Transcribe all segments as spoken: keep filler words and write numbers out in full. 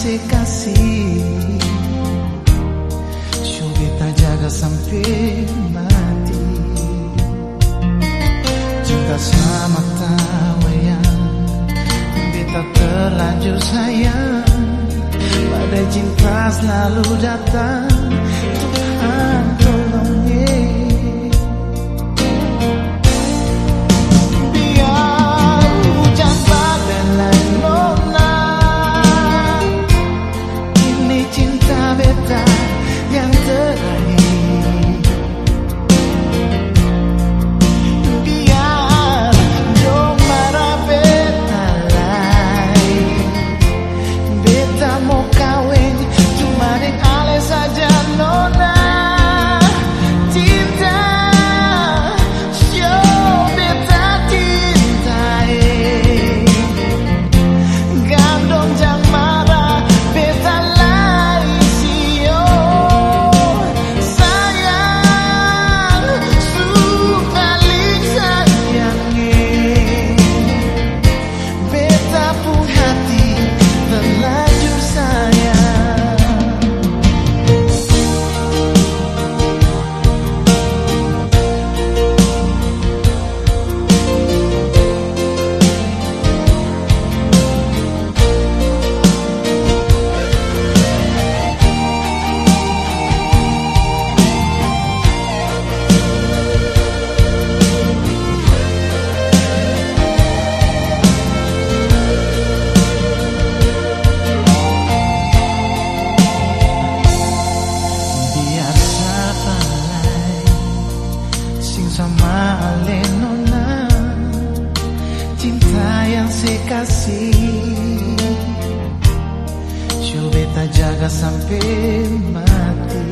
kasih, show beta jaga sampai mati. Cinta sama tawayang, beta terlanjur sayang. Badai cinta selalu datang, Tuhan tolong ye. Jaga sampai mati.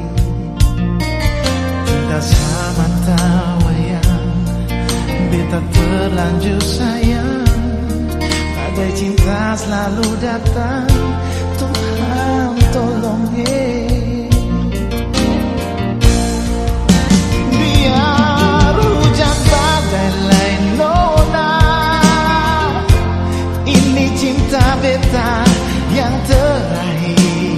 Cinta sama tawayang, beta terlanjur sayang. Badai cinta selalu datang, Tuhan tolong ye. Biar hujan badai lain nona, ini cinta beta yang terakhir.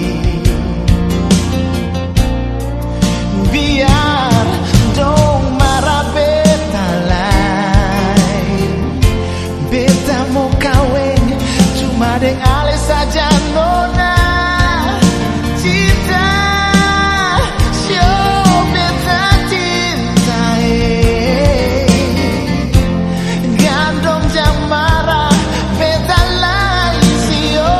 Biar dong marah beta lain, beta mau kawin cuma deng ale saja nona. Cinta show beta cintai, gandong jam marah beta lain sio.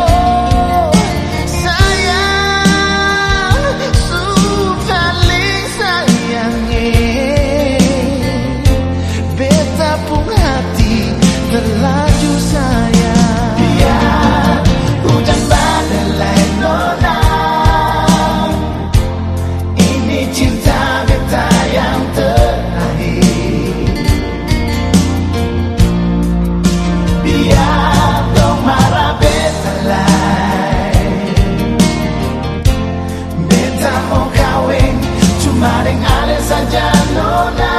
Terlanjur sayang. Biar hujan badai lain nona, ini cinta beta yang terakhir. Biar dong marah beta lain, beta mau kawin cuma deng ale saja nona.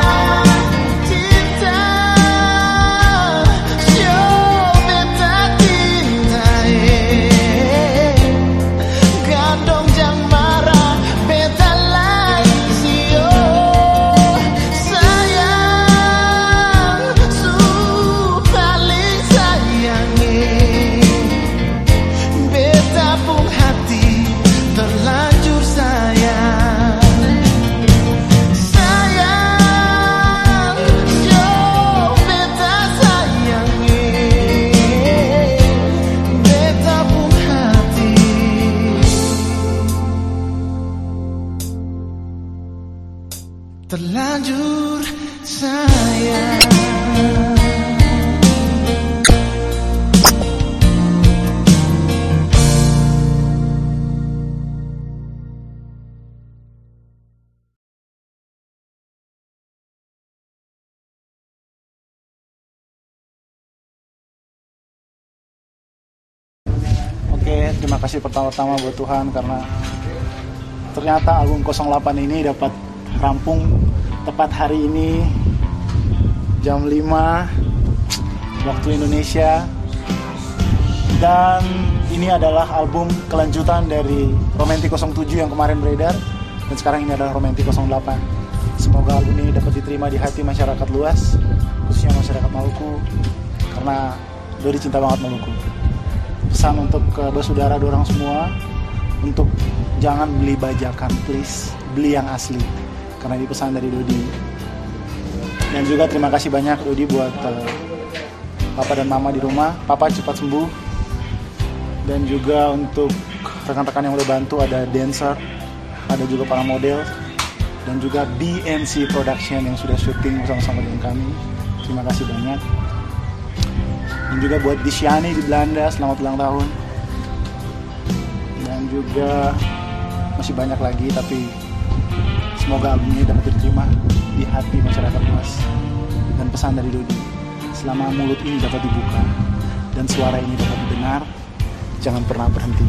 Terlanjur sayang. Oke, terima kasih pertama-tama buat Tuhan karena ternyata album nol delapan ini dapat rampung tepat hari ini jam lima waktu Indonesia. Semoga Tuhan memberkati. Terima kasih. jam lima waktu Indonesia. Dan ini adalah album kelanjutan dari Romantic nol tujuh yang kemarin beredar. Dan sekarang ini adalah Romantic nol delapan. Semoga album ini dapat diterima di hati masyarakat luas, khususnya masyarakat Maluku, karena Dodi cinta banget Maluku. Pesan untuk ke bersaudara dorang semua, untuk jangan beli bajakan, please, beli yang asli, karena ini pesan dari Dodi. Dan juga terima kasih banyak Dodi buat uh, Papa dan Mama di rumah. Papa cepat sembuh. Dan juga untuk rekan-rekan yang udah bantu, ada dancer, ada juga para model, dan juga B N C Production yang sudah syuting bersama-sama dengan kami. Terima kasih banyak. Dan juga buat Disiani di Belanda, selamat ulang tahun. Dan juga masih banyak lagi, tapi semoga album ini dapat diterima di hati masyarakat luas. Dan pesan dari Dodi, selama mulut ini dapat dibuka dan suara ini dapat didengar, jangan pernah berhenti.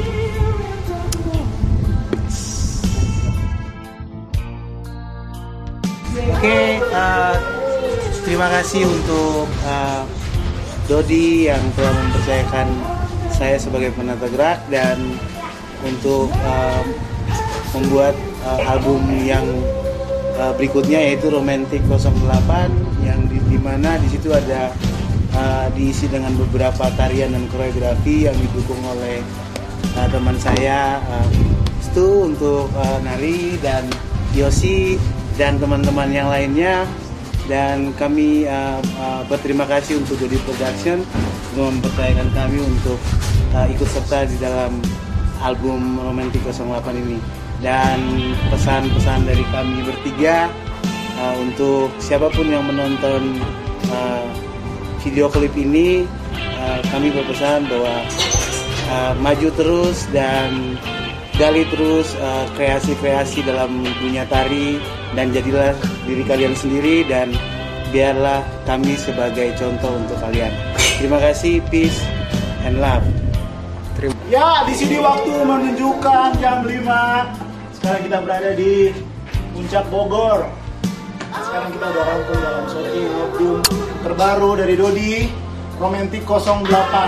Oke, uh, terima kasih untuk uh, Dodi yang telah mempercayakan saya sebagai penata gerak dan untuk uh, membuat uh, album yang uh, berikutnya, yaitu Romantic nol delapan, yang di, di mana di situ ada uh, diisi dengan beberapa tarian dan koreografi yang didukung oleh uh, teman saya, uh, Stu untuk uh, nari, dan Yosi dan teman-teman yang lainnya. Dan kami uh, uh, berterima kasih untuk Dodi Production yang mempercayakan kami untuk uh, ikut serta di dalam album Romantic nol delapan ini. Dan pesan-pesan dari kami bertiga, uh, untuk siapapun yang menonton uh, video klip ini, uh, kami berpesan bahwa uh, maju terus dan gali terus uh, kreasi-kreasi dalam dunia tari, dan jadilah diri kalian sendiri, dan biarlah kami sebagai contoh untuk kalian. Terima kasih, peace and love. Terima. Ya, di sini waktu menunjukkan jam lima. Sekarang kita berada di Puncak Bogor. Sekarang kita udah rampung dalam syuting album terbaru dari Dodi, Romantic nol delapan.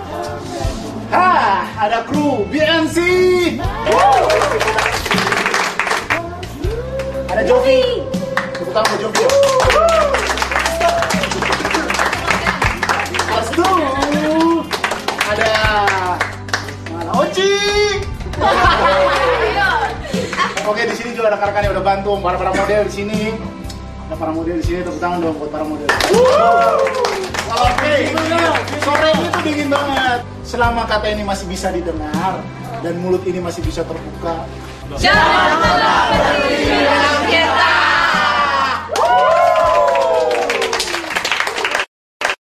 Hah, ada kru B N C. Woo! Ada Jovi. Tepuk tangan buat Jovi. Astu. Ada mana Oci. Oke, di sini juga ada rekan-rekan yang udah bantu, para para model di sini. Ada para model di sini, tepuk tangan dong buat para model. Oke, sore ini tuh dingin banget. Selama kata ini masih bisa didengar dan mulut ini masih bisa terbuka, jangan pernah berhenti dalam kita.